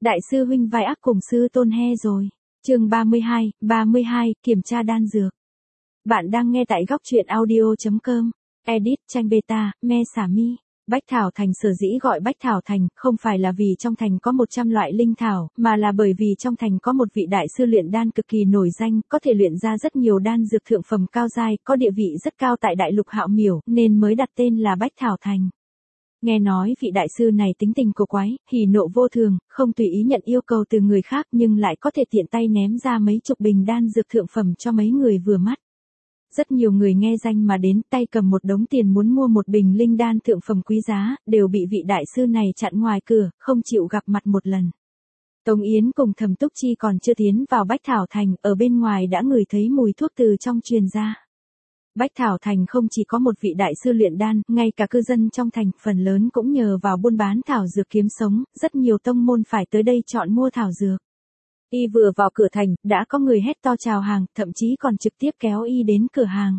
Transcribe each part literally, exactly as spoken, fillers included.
Đại sư huynh vai ác cùng sư tôn he rồi. Chương ba mươi hai, ba mươi hai, kiểm tra đan dược. Bạn đang nghe tại góc truyện audio chấm com. Edit tranh beta, me xả mi. Bách Thảo Thành sở dĩ gọi Bách Thảo Thành, không phải là vì trong thành có một trăm loại linh thảo, mà là bởi vì trong thành có một vị đại sư luyện đan cực kỳ nổi danh, có thể luyện ra rất nhiều đan dược thượng phẩm cao giai, có địa vị rất cao tại đại lục Hạo Miểu, nên mới đặt tên là Bách Thảo Thành. Nghe nói vị đại sư này tính tình cổ quái, hỉ nộ vô thường, không tùy ý nhận yêu cầu từ người khác nhưng lại có thể tiện tay ném ra mấy chục bình đan dược thượng phẩm cho mấy người vừa mắt. Rất nhiều người nghe danh mà đến tay cầm một đống tiền muốn mua một bình linh đan thượng phẩm quý giá, đều bị vị đại sư này chặn ngoài cửa, không chịu gặp mặt một lần. Tống Yến cùng Thẩm Túc Chi còn chưa tiến vào Bách Thảo Thành, ở bên ngoài đã ngửi thấy mùi thuốc từ trong truyền ra. Bách Thảo Thành không chỉ có một vị đại sư luyện đan, ngay cả cư dân trong thành phần lớn cũng nhờ vào buôn bán thảo dược kiếm sống, rất nhiều tông môn phải tới đây chọn mua thảo dược. Y vừa vào cửa thành, đã có người hét to chào hàng, thậm chí còn trực tiếp kéo Y đến cửa hàng.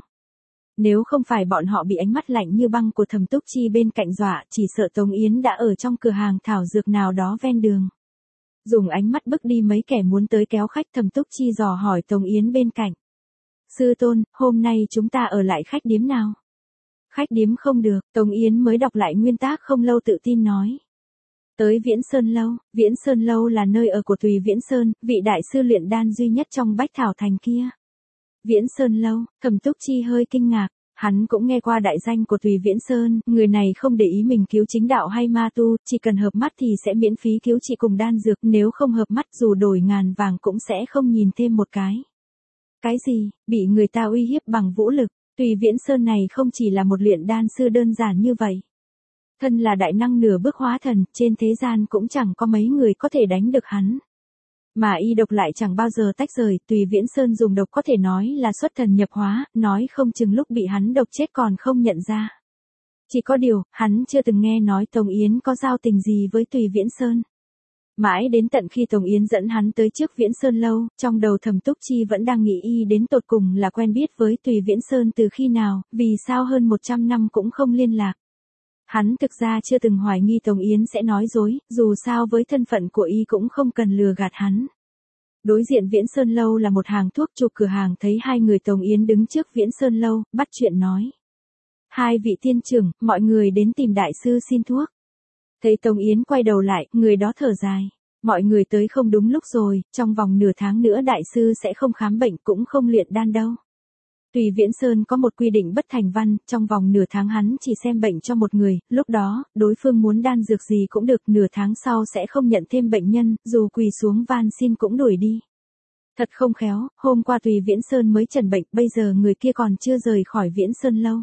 Nếu không phải bọn họ bị ánh mắt lạnh như băng của Thẩm Túc Chi bên cạnh dọa, chỉ sợ Tống Yến đã ở trong cửa hàng thảo dược nào đó ven đường. Dùng ánh mắt bức đi mấy kẻ muốn tới kéo khách, Thẩm Túc Chi dò hỏi Tống Yến bên cạnh. Sư tôn, hôm nay chúng ta ở lại khách điếm nào? Khách điếm không được, Tống Yến mới đọc lại nguyên tắc không lâu tự tin nói. Tới Viễn Sơn Lâu, Viễn Sơn Lâu là nơi ở của Tùy Viễn Sơn, vị đại sư luyện đan duy nhất trong Bách Thảo Thành kia. Viễn Sơn Lâu, Thẩm Túc Chi hơi kinh ngạc, hắn cũng nghe qua đại danh của Tùy Viễn Sơn, người này không để ý mình cứu chính đạo hay ma tu, chỉ cần hợp mắt thì sẽ miễn phí cứu trị cùng đan dược, nếu không hợp mắt dù đổi ngàn vàng cũng sẽ không nhìn thêm một cái. Cái gì, bị người ta uy hiếp bằng vũ lực, Tùy Viễn Sơn này không chỉ là một luyện đan sư đơn giản như vậy. Thân là đại năng nửa bước hóa thần, trên thế gian cũng chẳng có mấy người có thể đánh được hắn. Mà y độc lại chẳng bao giờ tách rời, Tùy Viễn Sơn dùng độc có thể nói là xuất thần nhập hóa, nói không chừng lúc bị hắn độc chết còn không nhận ra. Chỉ có điều, hắn chưa từng nghe nói Tống Yến có giao tình gì với Tùy Viễn Sơn. Mãi đến tận khi Tống Yến dẫn hắn tới trước Viễn Sơn Lâu, trong đầu Thẩm Túc Chi vẫn đang nghĩ y đến tột cùng là quen biết với Tùy Viễn Sơn từ khi nào, vì sao hơn một trăm năm cũng không liên lạc. Hắn thực ra chưa từng hoài nghi Tống Yến sẽ nói dối, dù sao với thân phận của y cũng không cần lừa gạt hắn. Đối diện Viễn Sơn Lâu là một hàng thuốc, chủ cửa hàng thấy hai người Tống Yến đứng trước Viễn Sơn Lâu, bắt chuyện nói. Hai vị tiên trưởng, mọi người đến tìm đại sư xin thuốc. Thấy Tống Yến quay đầu lại, người đó thở dài. Mọi người tới không đúng lúc rồi, trong vòng nửa tháng nữa đại sư sẽ không khám bệnh cũng không luyện đan đâu. Tùy Viễn Sơn có một quy định bất thành văn, trong vòng nửa tháng hắn chỉ xem bệnh cho một người, lúc đó, đối phương muốn đan dược gì cũng được, nửa tháng sau sẽ không nhận thêm bệnh nhân, dù quỳ xuống van xin cũng đuổi đi. Thật không khéo, hôm qua Tùy Viễn Sơn mới trần bệnh, bây giờ người kia còn chưa rời khỏi Viễn Sơn Lâu.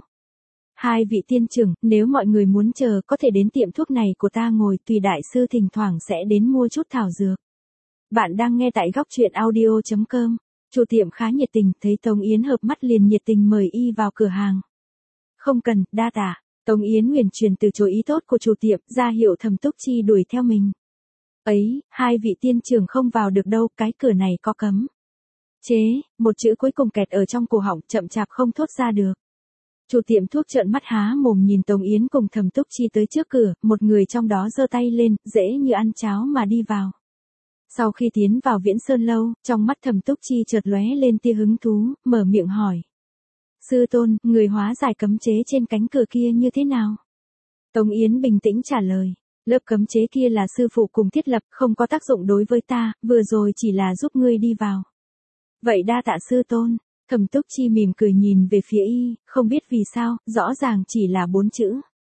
Hai vị tiên trưởng, nếu mọi người muốn chờ có thể đến tiệm thuốc này của ta ngồi, Tùy đại sư thỉnh thoảng sẽ đến mua chút thảo dược. Bạn đang nghe tại góc truyện audio chấm com. Chủ tiệm khá nhiệt tình, thấy Tống Yến hợp mắt liền nhiệt tình mời y vào cửa hàng. Không cần, đa tạ. Tống Yến nguyền truyền từ chối ý tốt của chủ tiệm, ra hiệu Thẩm Túc Chi đuổi theo mình. Ấy, hai vị tiên trưởng không vào được đâu, cái cửa này có cấm. Chế, một chữ cuối cùng kẹt ở trong cổ họng, chậm chạp không thốt ra được. Chủ tiệm thuốc trợn mắt há mồm nhìn Tống Yến cùng Thẩm Túc Chi tới trước cửa, một người trong đó giơ tay lên, dễ như ăn cháo mà đi vào. Sau khi tiến vào Viễn Sơn Lâu, trong mắt Thẩm Túc Chi chợt lóe lên tia hứng thú, mở miệng hỏi. Sư tôn, người hóa giải cấm chế trên cánh cửa kia như thế nào? Tống Yến bình tĩnh trả lời. Lớp cấm chế kia là sư phụ cùng thiết lập, không có tác dụng đối với ta, vừa rồi chỉ là giúp ngươi đi vào. Vậy đa tạ sư tôn. Thẩm Túc Chi mỉm cười nhìn về phía y, không biết vì sao, rõ ràng chỉ là bốn chữ.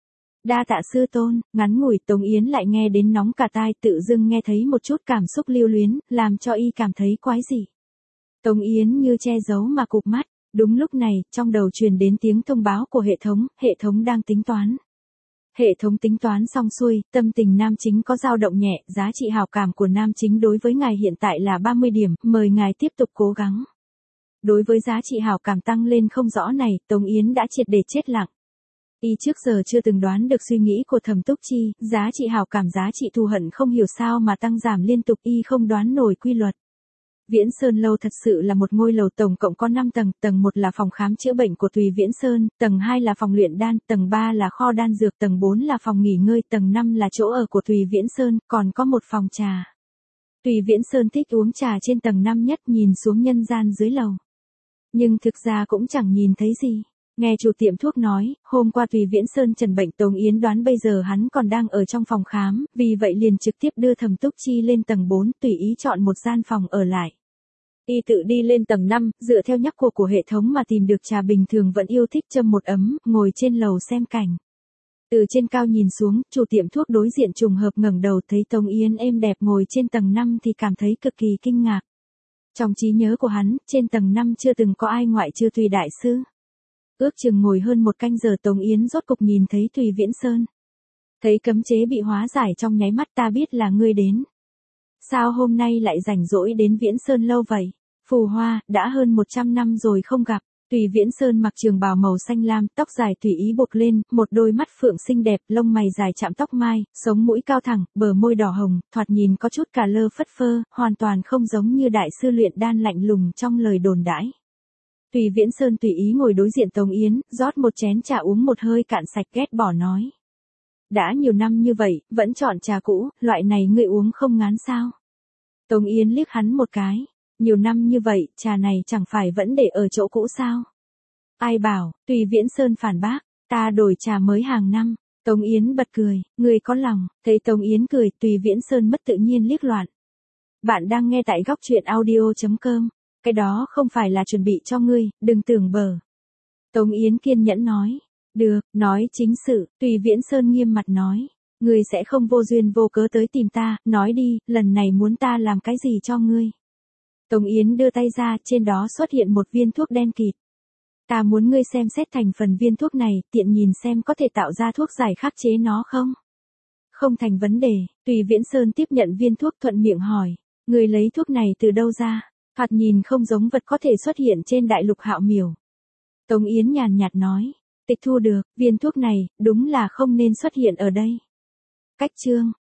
Đa tạ sư tôn, ngắn ngủi Tống Yến lại nghe đến nóng cả tai, tự dưng nghe thấy một chút cảm xúc lưu luyến, làm cho y cảm thấy quái dị. Tống Yến như che giấu mà cụp mắt, đúng lúc này, trong đầu truyền đến tiếng thông báo của hệ thống, hệ thống đang tính toán. Hệ thống tính toán xong xuôi, tâm tình nam chính có dao động nhẹ, giá trị hảo cảm của nam chính đối với ngài hiện tại là ba mươi điểm, mời ngài tiếp tục cố gắng. Đối với giá trị hảo cảm tăng lên không rõ này, Tống Yến đã triệt để chết lặng. Y trước giờ chưa từng đoán được suy nghĩ của Thẩm Túc Chi, giá trị hảo cảm giá trị thù hận không hiểu sao mà tăng giảm liên tục, y không đoán nổi quy luật. Viễn Sơn Lâu thật sự là một ngôi lầu tổng cộng có năm tầng, tầng một là phòng khám chữa bệnh của Tùy Viễn Sơn, tầng hai là phòng luyện đan, tầng ba là kho đan dược, tầng bốn là phòng nghỉ ngơi, tầng năm là chỗ ở của Tùy Viễn Sơn, còn có một phòng trà. Tùy Viễn Sơn thích uống trà trên tầng năm nhất nhìn xuống nhân gian dưới lầu. Nhưng thực ra cũng chẳng nhìn thấy gì. Nghe chủ tiệm thuốc nói, hôm qua Tùy Viễn Sơn trần bệnh Tống Yến đoán bây giờ hắn còn đang ở trong phòng khám, vì vậy liền trực tiếp đưa Thẩm Túc Chi lên tầng bốn, tùy ý chọn một gian phòng ở lại. Y tự đi lên tầng năm, dựa theo nhắc cuộc của hệ thống mà tìm được trà bình thường vẫn yêu thích châm một ấm, ngồi trên lầu xem cảnh. Từ trên cao nhìn xuống, chủ tiệm thuốc đối diện trùng hợp ngẩng đầu thấy Tống Yến êm đẹp ngồi trên tầng năm thì cảm thấy cực kỳ kinh ngạc. Trong trí nhớ của hắn, trên tầng năm chưa từng có ai ngoại trừ Tùy đại sư. Ước chừng ngồi hơn một canh giờ Tống Yến rốt cục nhìn thấy Tùy Viễn Sơn. Thấy cấm chế bị hóa giải trong nháy mắt, ta biết là ngươi đến. Sao hôm nay lại rảnh rỗi đến Viễn Sơn lâu vậy? Phù Hoa, đã hơn một trăm năm rồi không gặp. Tùy Viễn Sơn mặc trường bào màu xanh lam, tóc dài tùy ý buộc lên, một đôi mắt phượng xinh đẹp, lông mày dài chạm tóc mai, sống mũi cao thẳng, bờ môi đỏ hồng, thoạt nhìn có chút cà lơ phất phơ, hoàn toàn không giống như đại sư luyện đan lạnh lùng trong lời đồn đãi. Tùy Viễn Sơn tùy ý ngồi đối diện Tống Yến, rót một chén trà uống một hơi cạn sạch ghét bỏ nói. Đã nhiều năm như vậy, vẫn chọn trà cũ, loại này ngươi uống không ngán sao? Tống Yến liếc hắn một cái. Nhiều năm như vậy, trà này chẳng phải vẫn để ở chỗ cũ sao? Ai bảo, Tùy Viễn Sơn phản bác, ta đổi trà mới hàng năm. Tống Yến bật cười, ngươi có lòng, thấy Tống Yến cười, Tùy Viễn Sơn mất tự nhiên liếc loạn. Bạn đang nghe tại góc truyện audio chấm com, cái đó không phải là chuẩn bị cho ngươi, đừng tưởng bờ. Tống Yến kiên nhẫn nói, được, nói chính sự, Tùy Viễn Sơn nghiêm mặt nói, ngươi sẽ không vô duyên vô cớ tới tìm ta, nói đi, lần này muốn ta làm cái gì cho ngươi? Tống Yến đưa tay ra, trên đó xuất hiện một viên thuốc đen kịt. Ta muốn ngươi xem xét thành phần viên thuốc này, tiện nhìn xem có thể tạo ra thuốc giải khắc chế nó không? Không thành vấn đề, Tùy Viễn Sơn tiếp nhận viên thuốc thuận miệng hỏi. Ngươi lấy thuốc này từ đâu ra? Thoạt nhìn không giống vật có thể xuất hiện trên đại lục Hạo Miểu. Tống Yến nhàn nhạt nói. Tịch thu được, viên thuốc này, đúng là không nên xuất hiện ở đây. Cách chương,